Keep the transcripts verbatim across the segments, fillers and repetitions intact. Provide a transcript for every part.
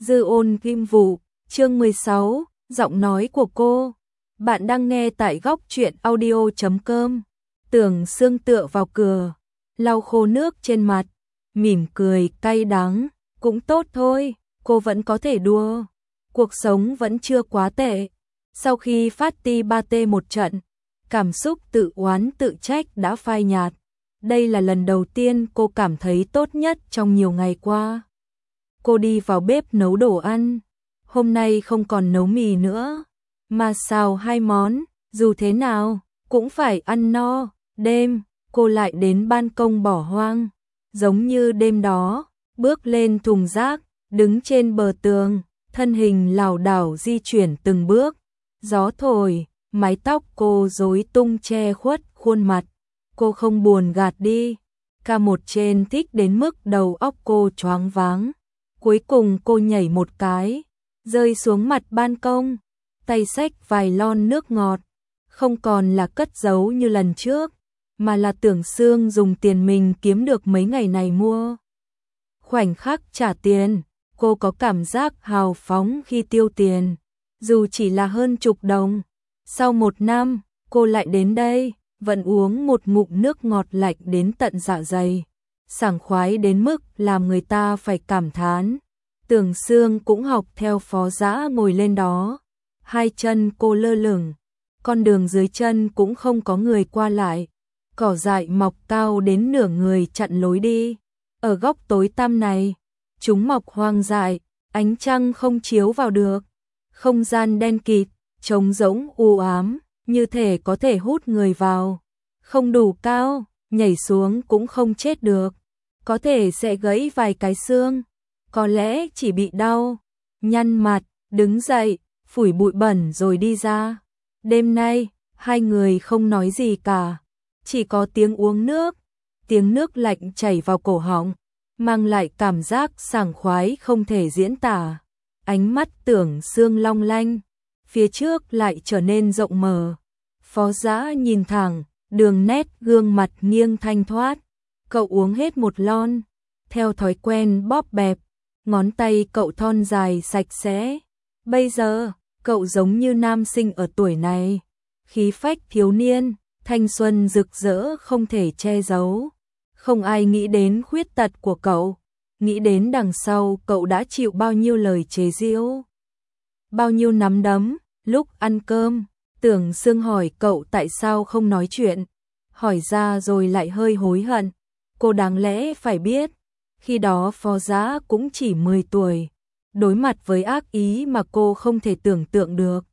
Dư ôn kim vụ, chương mười sáu, giọng nói của cô. Bạn đang nghe tại góc truyện audio chấm com. Tưởng Sương tựa vào cửa, lau khô nước trên mặt, mỉm cười cay đắng, cũng tốt thôi, cô vẫn có thể đua. Cuộc sống vẫn chưa quá tệ. Sau khi phát ti ba tê một trận, cảm xúc tự oán tự trách đã phai nhạt. Đây là lần đầu tiên cô cảm thấy tốt nhất trong nhiều ngày qua. Cô đi vào bếp nấu đồ ăn. Hôm nay không còn nấu mì nữa, mà xào hai món, dù thế nào cũng phải ăn no. Đêm, cô lại đến ban công bỏ hoang, giống như đêm đó, bước lên thùng rác, đứng trên bờ tường, thân hình lảo đảo di chuyển từng bước. Gió thổi, mái tóc cô rối tung che khuất khuôn mặt. Cô không buồn gạt đi. Ca một trên thích đến mức đầu óc cô choáng váng. Cuối cùng cô nhảy một cái, rơi xuống mặt ban công, tay xách vài lon nước ngọt. Không còn là cất giấu như lần trước, mà là Tưởng Sương dùng tiền mình kiếm được mấy ngày này mua. Khoảnh khắc trả tiền, cô có cảm giác hào phóng khi tiêu tiền, dù chỉ là hơn chục đồng. Sau một năm, cô lại đến đây, vẫn uống một ngụm nước ngọt lạnh đến tận dạ dày, sảng khoái đến mức làm người ta phải cảm thán. Tưởng Sương cũng học theo Phó Dã ngồi lên đó, hai chân cô lơ lửng, con đường dưới chân cũng không có người qua lại, cỏ dại mọc cao đến nửa người chặn lối đi. Ở góc tối tăm này, chúng mọc hoang dại, ánh trăng không chiếu vào được, không gian đen kịt, trống rỗng u ám, như thể có thể hút người vào. Không đủ cao, nhảy xuống cũng không chết được, có thể sẽ gãy vài cái xương, có lẽ chỉ bị đau. Nhăn mặt, đứng dậy, phủi bụi bẩn rồi đi ra. Đêm nay, hai người không nói gì cả, chỉ có tiếng uống nước, tiếng nước lạnh chảy vào cổ họng, mang lại cảm giác sảng khoái không thể diễn tả. Ánh mắt Tưởng Sương long lanh, phía trước lại trở nên rộng mở. Phó Dã nhìn thẳng, đường nét gương mặt nghiêng thanh thoát. Cậu uống hết một lon, theo thói quen bóp bẹp, ngón tay cậu thon dài sạch sẽ. Bây giờ, cậu giống như nam sinh ở tuổi này, khí phách thiếu niên, thanh xuân rực rỡ không thể che giấu. Không ai nghĩ đến khuyết tật của cậu, nghĩ đến đằng sau cậu đã chịu bao nhiêu lời chế giễu, bao nhiêu nắm đấm. Lúc ăn cơm, Tưởng Sương hỏi cậu tại sao không nói chuyện, hỏi ra rồi lại hơi hối hận. Cô đáng lẽ phải biết, khi đó Phó Dã cũng chỉ mười tuổi, đối mặt với ác ý mà cô không thể tưởng tượng được.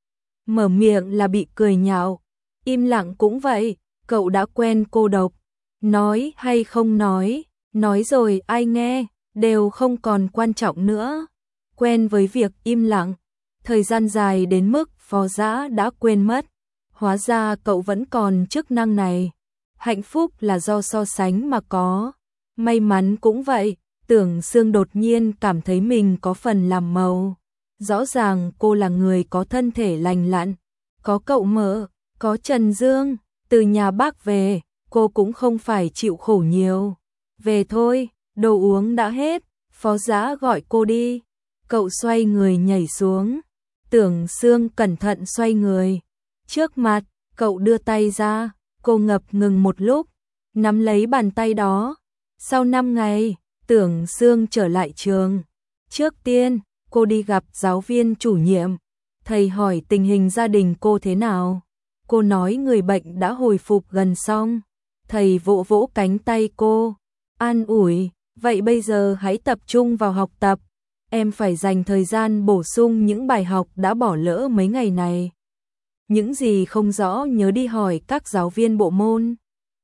Mở miệng là bị cười nhạo, im lặng cũng vậy, cậu đã quen cô độc. Nói hay không nói, nói rồi ai nghe, đều không còn quan trọng nữa. Quen với việc im lặng, thời gian dài đến mức Phó Dã đã quên mất. Hóa ra cậu vẫn còn chức năng này. Hạnh phúc là do so sánh mà có. May mắn cũng vậy, Tưởng Sương đột nhiên cảm thấy mình có phần làm màu. Rõ ràng cô là người có thân thể lành lặn, có cậu Mợ, có Trần Dương, từ nhà bác về, cô cũng không phải chịu khổ nhiều. Về thôi, đồ uống đã hết, Phó Dã gọi cô đi. Cậu xoay người nhảy xuống. Tưởng Sương cẩn thận xoay người. Trước mặt, cậu đưa tay ra, cô ngập ngừng một lúc, nắm lấy bàn tay đó. Sau năm ngày, Tưởng Sương trở lại trường. Trước tiên, cô đi gặp giáo viên chủ nhiệm. Thầy hỏi tình hình gia đình cô thế nào. Cô nói người bệnh đã hồi phục gần xong. Thầy vỗ vỗ cánh tay cô, an ủi, vậy bây giờ hãy tập trung vào học tập. Em phải dành thời gian bổ sung những bài học đã bỏ lỡ mấy ngày này. Những gì không rõ nhớ đi hỏi các giáo viên bộ môn.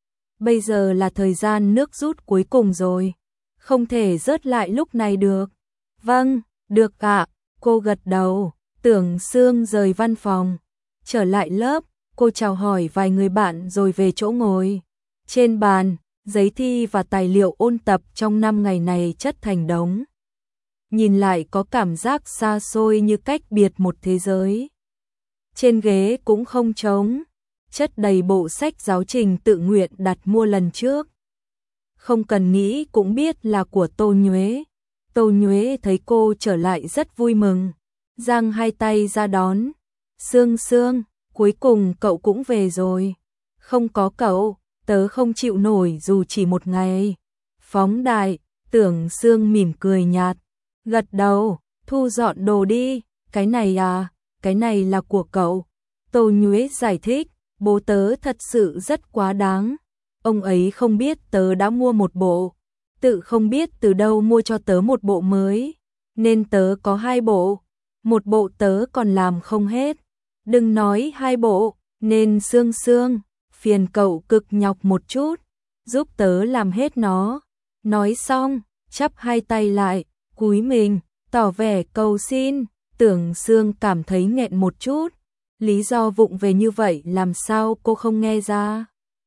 Bây giờ là thời gian nước rút cuối cùng rồi, không thể rớt lại lúc này được. Vâng, được ạ, cô gật đầu. Tưởng Sương rời văn phòng, trở lại lớp, cô chào hỏi vài người bạn rồi về chỗ ngồi. Trên bàn, giấy thi và tài liệu ôn tập trong năm ngày này chất thành đống. Nhìn lại có cảm giác xa xôi như cách biệt một thế giới. Trên ghế cũng không trống, chất đầy bộ sách giáo trình tự nguyện đặt mua lần trước. Không cần nghĩ cũng biết là của Tô Nhuế. Tô Nhuế thấy cô trở lại rất vui mừng, giang hai tay ra đón. Sương Sương, cuối cùng cậu cũng về rồi. Không có cậu, tớ không chịu nổi dù chỉ một ngày. Phóng đại, Tưởng Sương mỉm cười nhạt, gật đầu, thu dọn đồ đi. Cái này à, cái này là của cậu. Tô Nhuế giải thích, bố tớ thật sự rất quá đáng. Ông ấy không biết tớ đã mua một bộ, tự không biết từ đâu mua cho tớ một bộ mới, nên tớ có hai bộ. Một bộ tớ còn làm không hết. Đừng nói hai bộ, nên Sương Sương, phiền cậu cực nhọc một chút, giúp tớ làm hết nó. Nói xong, chắp hai tay lại, cúi mình, tỏ vẻ cầu xin. Tưởng Sương cảm thấy nghẹn một chút, lý do vụng về như vậy làm sao cô không nghe ra.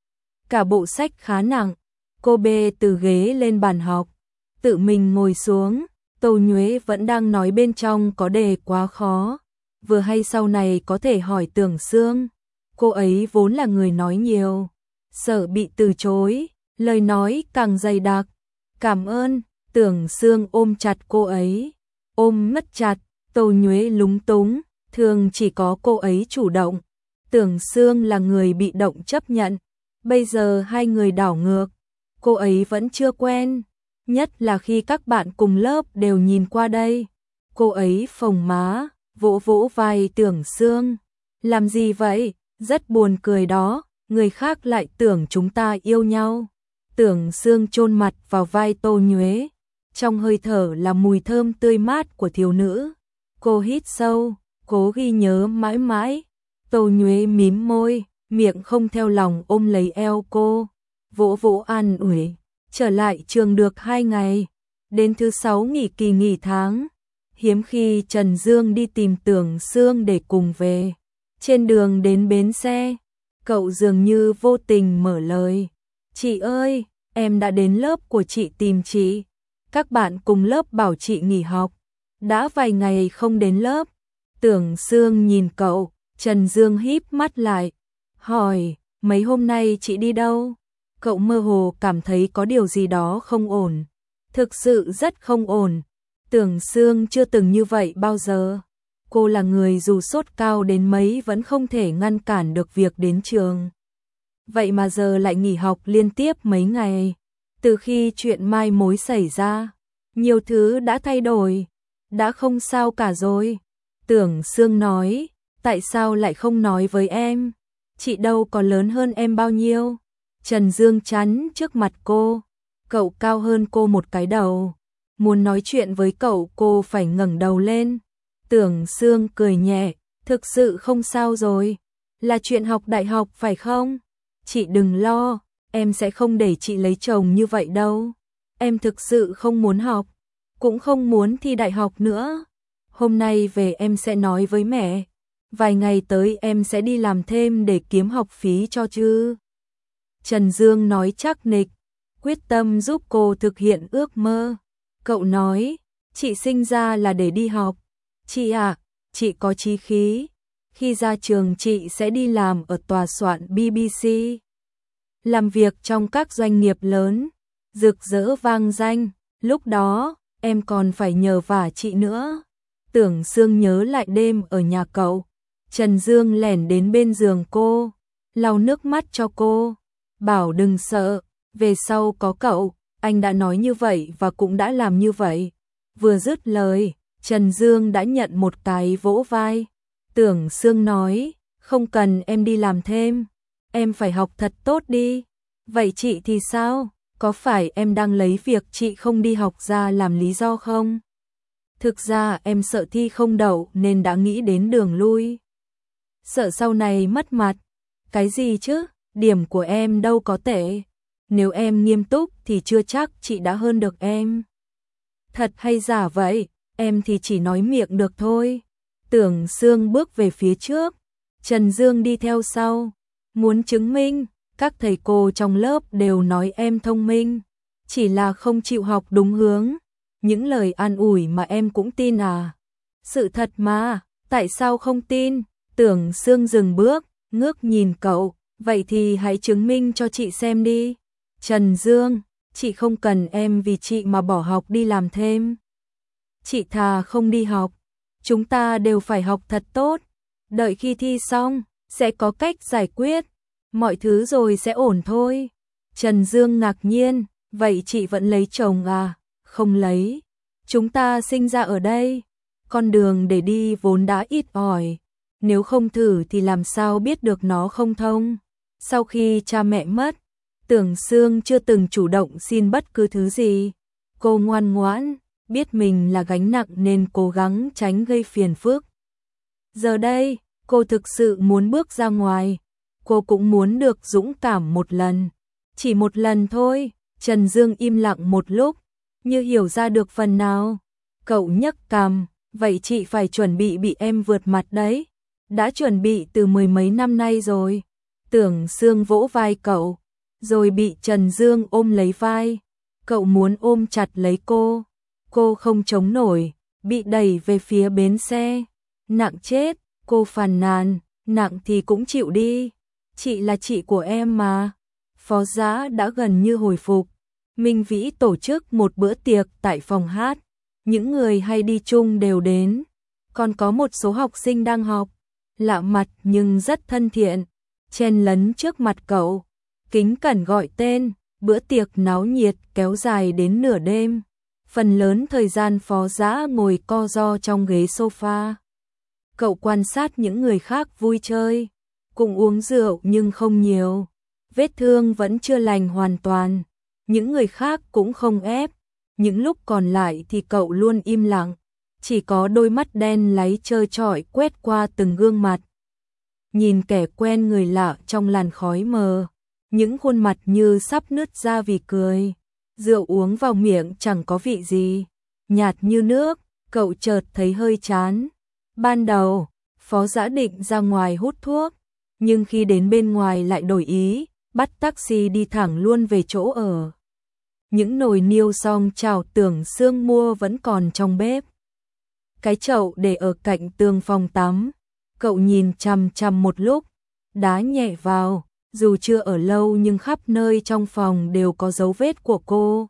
Cả bộ sách khá nặng, cô bê từ ghế lên bàn học, tự mình ngồi xuống. Tô Nhuế vẫn đang nói bên trong có đề quá khó, vừa hay sau này có thể hỏi Tưởng Sương. Cô ấy vốn là người nói nhiều, sợ bị từ chối, lời nói càng dày đặc. Cảm ơn. Tưởng Sương ôm chặt cô ấy, ôm mất chặt. Tô Nhuế lúng túng, thường chỉ có cô ấy chủ động, Tưởng Sương là người bị động chấp nhận. Bây giờ hai người đảo ngược, cô ấy vẫn chưa quen, nhất là khi các bạn cùng lớp đều nhìn qua đây. Cô ấy phồng má, vỗ vỗ vai Tưởng Sương. Làm gì vậy? Rất buồn cười đó, người khác lại tưởng chúng ta yêu nhau. Tưởng Sương chôn mặt vào vai Tô Nhuế, trong hơi thở là mùi thơm tươi mát của thiếu nữ. Cô hít sâu, cố ghi nhớ mãi mãi. Tô Nhuế mím môi, miệng không theo lòng ôm lấy eo cô, vỗ vỗ an ủi. Trở lại trường được hai ngày, đến thứ sáu nghỉ kỳ nghỉ tháng. Hiếm khi Trần Dương đi tìm Tưởng Sương để cùng về. Trên đường đến bến xe, cậu dường như vô tình mở lời. Chị ơi, em đã đến lớp của chị tìm chị. Các bạn cùng lớp bảo chị nghỉ học, đã vài ngày không đến lớp. Tưởng Sương nhìn cậu, Trần Dương híp mắt lại, hỏi, mấy hôm nay chị đi đâu? Cậu mơ hồ cảm thấy có điều gì đó không ổn, thực sự rất không ổn. Tưởng Sương chưa từng như vậy bao giờ. Cô là người dù sốt cao đến mấy vẫn không thể ngăn cản được việc đến trường. Vậy mà giờ lại nghỉ học liên tiếp mấy ngày. Từ khi chuyện mai mối xảy ra, nhiều thứ đã thay đổi, đã không sao cả rồi. Tưởng Sương nói, tại sao lại không nói với em? Chị đâu có lớn hơn em bao nhiêu. Trần Dương chắn trước mặt cô, cậu cao hơn cô một cái đầu. Muốn nói chuyện với cậu cô phải ngẩng đầu lên. Tưởng Sương cười nhẹ, thực sự không sao rồi. Là chuyện học đại học phải không? Chị đừng lo, em sẽ không để chị lấy chồng như vậy đâu. Em thực sự không muốn học, cũng không muốn thi đại học nữa. Hôm nay về em sẽ nói với mẹ, vài ngày tới em sẽ đi làm thêm để kiếm học phí cho chứ. Trần Dương nói chắc nịch, quyết tâm giúp cô thực hiện ước mơ. Cậu nói, chị sinh ra là để đi học. Chị à, chị có chí khí. Khi ra trường chị sẽ đi làm ở tòa soạn bê bê xê. Làm việc trong các doanh nghiệp lớn, rực rỡ vang danh. Lúc đó, em còn phải nhờ vả chị nữa. Tưởng Sương nhớ lại đêm ở nhà cậu. Trần Dương lẻn đến bên giường cô, lau nước mắt cho cô, bảo đừng sợ, về sau có cậu. Anh đã nói như vậy và cũng đã làm như vậy. Vừa dứt lời, Trần Dương đã nhận một cái vỗ vai. Tưởng Sương nói, không cần em đi làm thêm, em phải học thật tốt đi. Vậy chị thì sao? Có phải em đang lấy việc chị không đi học ra làm lý do không? Thực ra em sợ thi không đậu nên đã nghĩ đến đường lui. Sợ sau này mất mặt. Cái gì chứ? Điểm của em đâu có tệ. Nếu em nghiêm túc thì chưa chắc chị đã hơn được em. Thật hay giả vậy? Em thì chỉ nói miệng được thôi. Tưởng Sương bước về phía trước, Trần Dương đi theo sau. Muốn chứng minh, các thầy cô trong lớp đều nói em thông minh, chỉ là không chịu học đúng hướng. Những lời an ủi mà em cũng tin à? Sự thật mà, tại sao không tin? Tưởng Sương dừng bước, ngước nhìn cậu, vậy thì hãy chứng minh cho chị xem đi. Trần Dương, chị không cần em vì chị mà bỏ học đi làm thêm. chị thà không đi học. Chúng ta đều phải học thật tốt. Đợi khi thi xong, sẽ có cách giải quyết. Mọi thứ rồi sẽ ổn thôi. Trần Dương ngạc nhiên, vậy chị vẫn lấy chồng à? Không lấy. Chúng ta sinh ra ở đây. Con đường để đi vốn đã ít ỏi. Nếu không thử thì làm sao biết được nó không thông. Sau khi cha mẹ mất, Tưởng Sương chưa từng chủ động xin bất cứ thứ gì. Cô ngoan ngoãn, biết mình là gánh nặng nên cố gắng tránh gây phiền phức. Giờ đây, cô thực sự muốn bước ra ngoài. Cô cũng muốn được dũng cảm một lần. Chỉ một lần thôi. Trần Dương im lặng một lúc, như hiểu ra được phần nào. Cậu nhấc cằm, vậy chị phải chuẩn bị bị em vượt mặt đấy. Đã chuẩn bị từ mười mấy năm nay rồi. Tưởng Sương vỗ vai cậu, rồi bị Trần Dương ôm lấy vai. Cậu muốn ôm chặt lấy cô. Cô không chống nổi, bị đẩy về phía bến xe. Nặng chết, cô phàn nàn, nặng thì cũng chịu đi. Chị là chị của em mà. Phó Dã đã gần như hồi phục. Minh Vĩ tổ chức một bữa tiệc tại phòng hát. Những người hay đi chung đều đến. Còn có một số học sinh đang học. Lạ mặt nhưng rất thân thiện. Chen lấn trước mặt cậu. Kính cẩn gọi tên. Bữa tiệc náo nhiệt kéo dài đến nửa đêm. Phần lớn thời gian Phó Dã ngồi co ro trong ghế sofa. Cậu quan sát những người khác vui chơi. Cùng uống rượu nhưng không nhiều. Vết thương vẫn chưa lành hoàn toàn. Những người khác cũng không ép. Những lúc còn lại thì cậu luôn im lặng. Chỉ có đôi mắt đen láy trơ trọi quét qua từng gương mặt. Nhìn kẻ quen người lạ trong làn khói mờ. Những khuôn mặt như sắp nứt ra vì cười. Rượu uống vào miệng chẳng có vị gì. Nhạt như nước, cậu chợt thấy hơi chán. Ban đầu, Phó Dã định ra ngoài hút thuốc. Nhưng khi đến bên ngoài lại đổi ý. Bắt taxi đi thẳng luôn về chỗ ở. Những nồi niêu xong chảo Tưởng Sương mua vẫn còn trong bếp. Cái chậu để ở cạnh tường phòng tắm. Cậu nhìn chằm chằm một lúc, đá nhẹ vào, dù chưa ở lâu nhưng khắp nơi trong phòng đều có dấu vết của cô.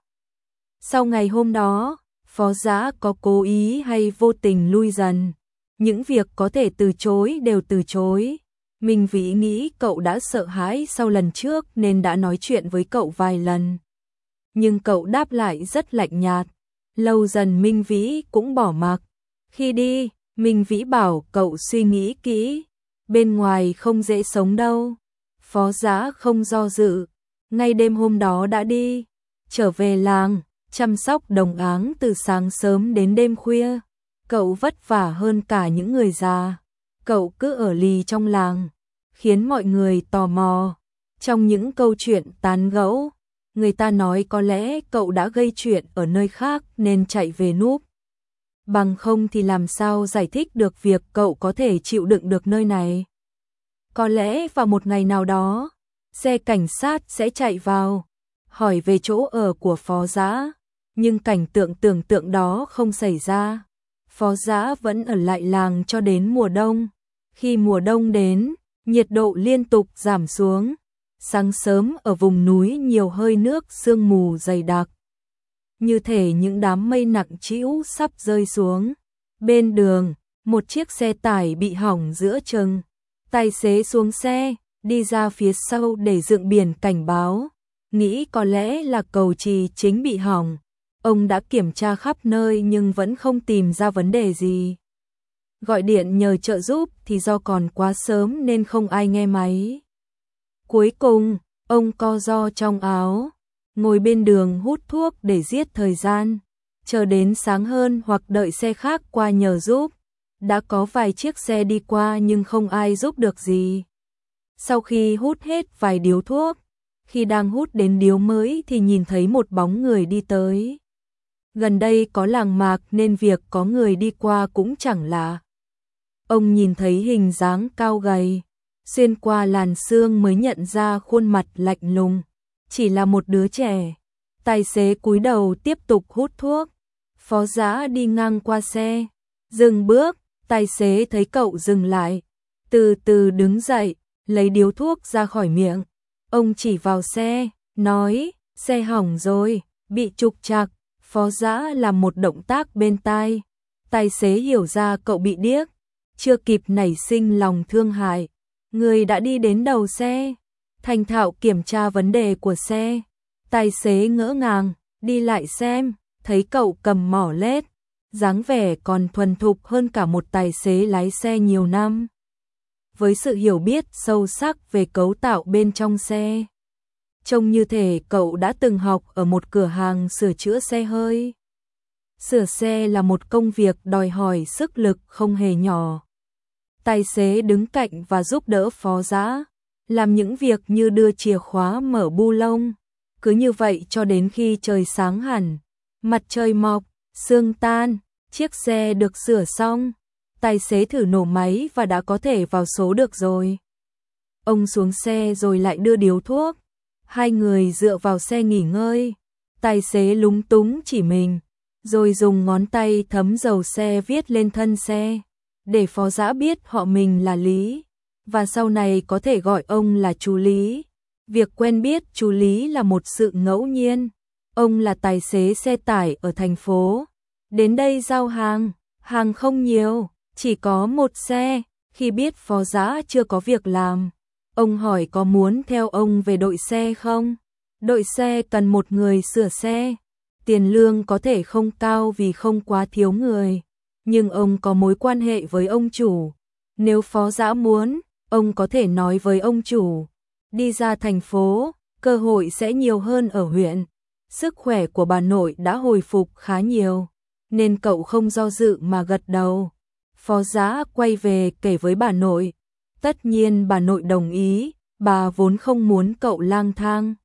Sau ngày hôm đó, Phó Dã có cố ý hay vô tình lui dần. Những việc có thể từ chối đều từ chối. Minh Vĩ nghĩ cậu đã sợ hãi sau lần trước nên đã nói chuyện với cậu vài lần. Nhưng cậu đáp lại rất lạnh nhạt. Lâu dần Minh Vĩ cũng bỏ mặc. Khi đi, Minh Vĩ bảo cậu suy nghĩ kỹ. Bên ngoài không dễ sống đâu. Phó Dã không do dự. Ngay đêm hôm đó đã đi. Trở về làng, chăm sóc đồng áng từ sáng sớm đến đêm khuya. Cậu vất vả hơn cả những người già. Cậu cứ ở lì trong làng, khiến mọi người tò mò. Trong những câu chuyện tán gẫu, người ta nói có lẽ cậu đã gây chuyện ở nơi khác nên chạy về núp. Bằng không thì làm sao giải thích được việc cậu có thể chịu đựng được nơi này. Có lẽ vào một ngày nào đó, xe cảnh sát sẽ chạy vào, hỏi về chỗ ở của Phó Dã. Nhưng cảnh tượng tưởng tượng đó không xảy ra. Phó Dã vẫn ở lại làng cho đến mùa đông. Khi mùa đông đến, nhiệt độ liên tục giảm xuống. Sáng sớm ở vùng núi nhiều hơi nước sương mù dày đặc. Như thể những đám mây nặng trĩu sắp rơi xuống. Bên đường, một chiếc xe tải bị hỏng giữa chừng. Tài xế xuống xe, đi ra phía sau để dựng biển cảnh báo. Nghĩ có lẽ là cầu trì chính bị hỏng. Ông đã kiểm tra khắp nơi nhưng vẫn không tìm ra vấn đề gì. Gọi điện nhờ trợ giúp thì do còn quá sớm nên không ai nghe máy. Cuối cùng, ông co ro trong áo, ngồi bên đường hút thuốc để giết thời gian. Chờ đến sáng hơn hoặc đợi xe khác qua nhờ giúp. Đã có vài chiếc xe đi qua nhưng không ai giúp được gì. Sau khi hút hết vài điếu thuốc, khi đang hút đến điếu mới thì nhìn thấy một bóng người đi tới. Gần đây có làng mạc nên việc có người đi qua cũng chẳng lạ. Ông nhìn thấy hình dáng cao gầy, xuyên qua làn sương mới nhận ra khuôn mặt lạnh lùng, chỉ là một đứa trẻ. Tài xế cúi đầu tiếp tục hút thuốc. Phó Dã đi ngang qua xe, dừng bước, tài xế thấy cậu dừng lại, từ từ đứng dậy, lấy điếu thuốc ra khỏi miệng. Ông chỉ vào xe, nói, xe hỏng rồi, bị trục trặc. Phó Dã làm một động tác bên tai. Tài xế hiểu ra cậu bị điếc, chưa kịp nảy sinh lòng thương hại, người đã đi đến đầu xe, thành thạo kiểm tra vấn đề của xe. Tài xế ngỡ ngàng, đi lại xem, thấy cậu cầm mỏ lết, dáng vẻ còn thuần thục hơn cả một tài xế lái xe nhiều năm. Với sự hiểu biết sâu sắc về cấu tạo bên trong xe, trông như thể cậu đã từng học ở một cửa hàng sửa chữa xe hơi. Sửa xe là một công việc đòi hỏi sức lực không hề nhỏ. Tài xế đứng cạnh và giúp đỡ Phó Dã, làm những việc như đưa chìa khóa mở bu lông. Cứ như vậy cho đến khi trời sáng hẳn, mặt trời mọc, sương tan, chiếc xe được sửa xong. Tài xế thử nổ máy và đã có thể vào số được rồi. Ông xuống xe rồi lại đưa điếu thuốc. Hai người dựa vào xe nghỉ ngơi. Tài xế lúng túng chỉ mình, rồi dùng ngón tay thấm dầu xe viết lên thân xe, để Phó Dã biết họ mình là Lý, và sau này có thể gọi ông là chú Lý. Việc quen biết chú Lý là một sự ngẫu nhiên. Ông là tài xế xe tải ở thành phố, đến đây giao hàng, hàng không nhiều, chỉ có một xe. Khi biết Phó Dã chưa có việc làm, ông hỏi có muốn theo ông về đội xe không? Đội xe cần một người sửa xe. Tiền lương có thể không cao vì không quá thiếu người, nhưng ông có mối quan hệ với ông chủ. Nếu Phó Dã muốn, ông có thể nói với ông chủ, đi ra thành phố, cơ hội sẽ nhiều hơn ở huyện. Sức khỏe của bà nội đã hồi phục khá nhiều, nên cậu không do dự mà gật đầu. Phó Dã quay về kể với bà nội. Tất nhiên bà nội đồng ý, bà vốn không muốn cậu lang thang.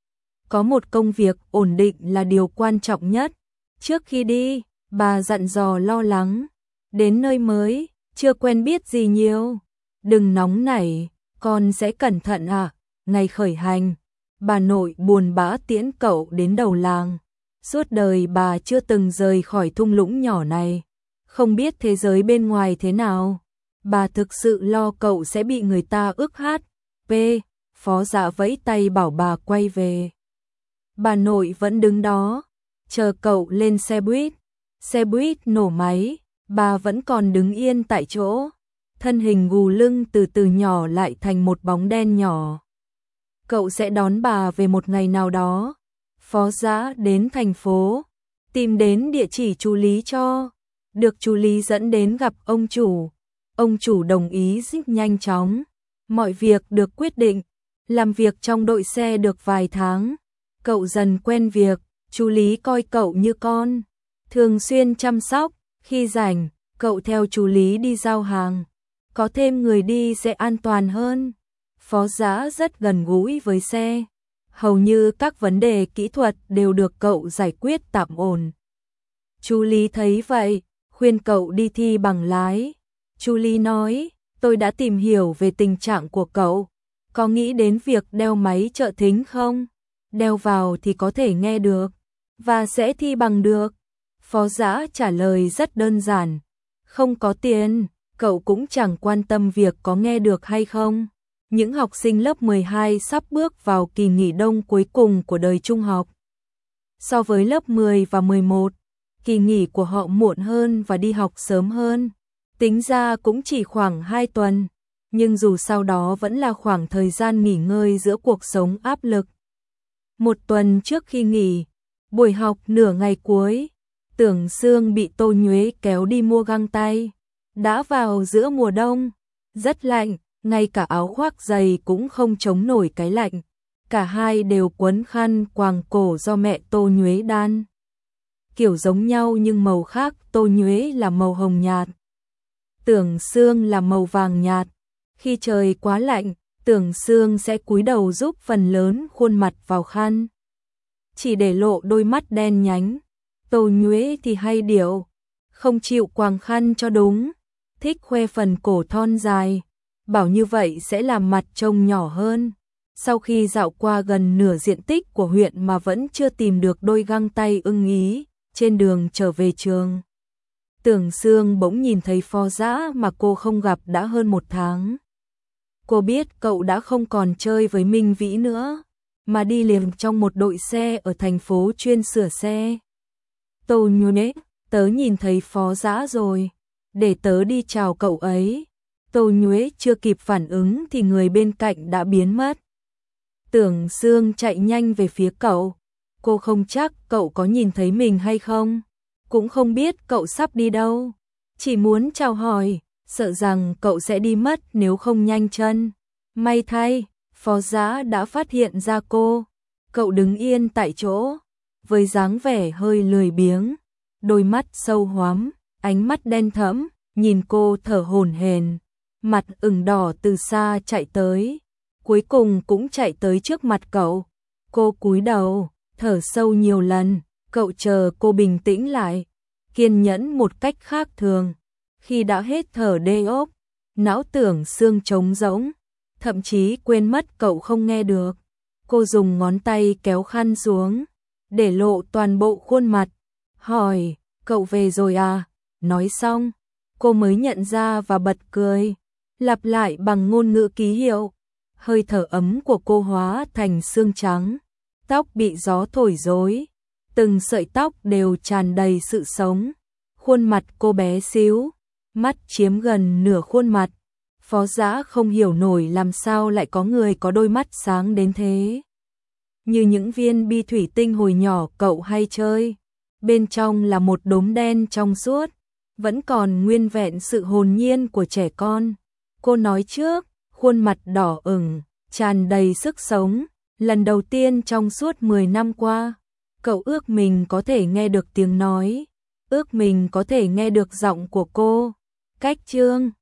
Có một công việc ổn định là điều quan trọng nhất. Trước khi đi, bà dặn dò lo lắng. Đến nơi mới, chưa quen biết gì nhiều. Đừng nóng nảy, con sẽ cẩn thận à. Ngày khởi hành, bà nội buồn bã tiễn cậu đến đầu làng. Suốt đời bà chưa từng rời khỏi thung lũng nhỏ này, không biết thế giới bên ngoài thế nào. Bà thực sự lo cậu sẽ bị người ta ức hát. P. Phó Dã vẫy tay bảo bà quay về. Bà nội vẫn đứng đó, chờ cậu lên xe buýt. Xe buýt nổ máy, bà vẫn còn đứng yên tại chỗ. Thân hình gù lưng từ từ nhỏ lại thành một bóng đen nhỏ. Cậu sẽ đón bà về một ngày nào đó. Phó Dã đến thành phố, tìm đến địa chỉ chú Lý cho. Được chú Lý dẫn đến gặp ông chủ. Ông chủ đồng ý rất nhanh chóng. Mọi việc được quyết định. Làm việc trong đội xe được vài tháng, cậu dần quen việc. Chú Lý coi cậu như con, thường xuyên chăm sóc. Khi rảnh, cậu theo chú Lý đi giao hàng. Có thêm người đi sẽ an toàn hơn. Phó Dã rất gần gũi với xe. Hầu như các vấn đề kỹ thuật đều được cậu giải quyết tạm ổn. Chú Lý thấy vậy, khuyên cậu đi thi bằng lái. Chú Lý nói, tôi đã tìm hiểu về tình trạng của cậu. Có nghĩ đến việc đeo máy trợ thính không? Đeo vào thì có thể nghe được, và sẽ thi bằng được. Phó Dã trả lời rất đơn giản. Không có tiền, cậu cũng chẳng quan tâm việc có nghe được hay không. Những học sinh lớp mười hai sắp bước vào kỳ nghỉ đông cuối cùng của đời trung học. So với lớp mười và mười một, kỳ nghỉ của họ muộn hơn và đi học sớm hơn. Tính ra cũng chỉ khoảng hai tuần, nhưng dù sau đó vẫn là khoảng thời gian nghỉ ngơi giữa cuộc sống áp lực. Một tuần trước khi nghỉ, buổi học nửa ngày cuối, Tưởng Sương bị Tô Nhuế kéo đi mua găng tay. Đã vào giữa mùa đông, rất lạnh, ngay cả áo khoác dày cũng không chống nổi cái lạnh. Cả hai đều quấn khăn quàng cổ do mẹ Tô Nhuế đan. Kiểu giống nhau nhưng màu khác, Tô Nhuế là màu hồng nhạt, Tưởng Sương là màu vàng nhạt. Khi trời quá lạnh, Tưởng Sương sẽ cúi đầu giúp phần lớn khuôn mặt vào khăn, chỉ để lộ đôi mắt đen nhánh. Tô Nhuế thì hay điệu, không chịu quàng khăn cho đúng, thích khoe phần cổ thon dài, bảo như vậy sẽ làm mặt trông nhỏ hơn. Sau khi dạo qua gần nửa diện tích của huyện mà vẫn chưa tìm được đôi găng tay ưng ý, trên đường trở về trường, Tưởng Sương bỗng nhìn thấy Phó Dã mà cô không gặp đã hơn một tháng. Cô biết cậu đã không còn chơi với Minh Vĩ nữa, mà đi liền trong một đội xe ở thành phố chuyên sửa xe. Tô Nhuế, tớ nhìn thấy Phó Dã rồi, để tớ đi chào cậu ấy. Tô Nhuế chưa kịp phản ứng thì người bên cạnh đã biến mất. Tưởng Dương chạy nhanh về phía cậu. Cô không chắc cậu có nhìn thấy mình hay không, cũng không biết cậu sắp đi đâu, chỉ muốn chào hỏi, sợ rằng cậu sẽ đi mất nếu không nhanh chân. May thay, Phó Dã đã phát hiện ra cô. Cậu đứng yên tại chỗ, với dáng vẻ hơi lười biếng, đôi mắt sâu hoắm, ánh mắt đen thẫm, nhìn cô thở hổn hển, mặt ửng đỏ từ xa chạy tới, cuối cùng cũng chạy tới trước mặt cậu. Cô cúi đầu, thở sâu nhiều lần, cậu chờ cô bình tĩnh lại, kiên nhẫn một cách khác thường. Khi đã hết thở đê ốp, não tưởng xương trống rỗng, thậm chí quên mất cậu không nghe được. Cô dùng ngón tay kéo khăn xuống, để lộ toàn bộ khuôn mặt, hỏi, cậu về rồi à? Nói xong, cô mới nhận ra và bật cười, lặp lại bằng ngôn ngữ ký hiệu. Hơi thở ấm của cô hóa thành xương trắng, tóc bị gió thổi rối, từng sợi tóc đều tràn đầy sự sống. Khuôn mặt cô bé xíu, mắt chiếm gần nửa khuôn mặt. Phó Dã không hiểu nổi làm sao lại có người có đôi mắt sáng đến thế. Như những viên bi thủy tinh hồi nhỏ cậu hay chơi. Bên trong là một đốm đen trong suốt, vẫn còn nguyên vẹn sự hồn nhiên của trẻ con. Cô nói trước, khuôn mặt đỏ ửng, tràn đầy sức sống. Lần đầu tiên trong suốt mười năm qua, cậu ước mình có thể nghe được tiếng nói, ước mình có thể nghe được giọng của cô. Cách chương